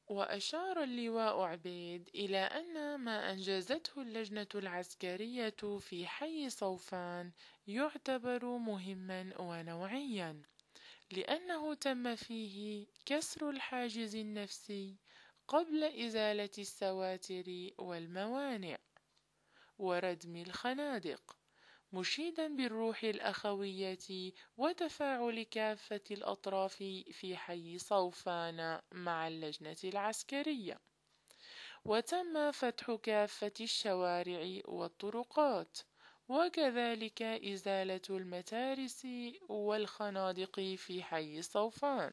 وأشار اللواء عبيد إلى أن ما أنجزته اللجنة العسكرية في حي صوفان يعتبر مهما ونوعيا، لأنه تم فيه كسر الحاجز النفسي قبل إزالة السواتر والموانع وردم الخنادق، مشيدا بالروح الأخوية وتفاعل كافة الأطراف في حي صوفان مع اللجنة العسكرية. وتم فتح كافة الشوارع والطرقات، وكذلك إزالة المتارس والخنادق في حي صوفان.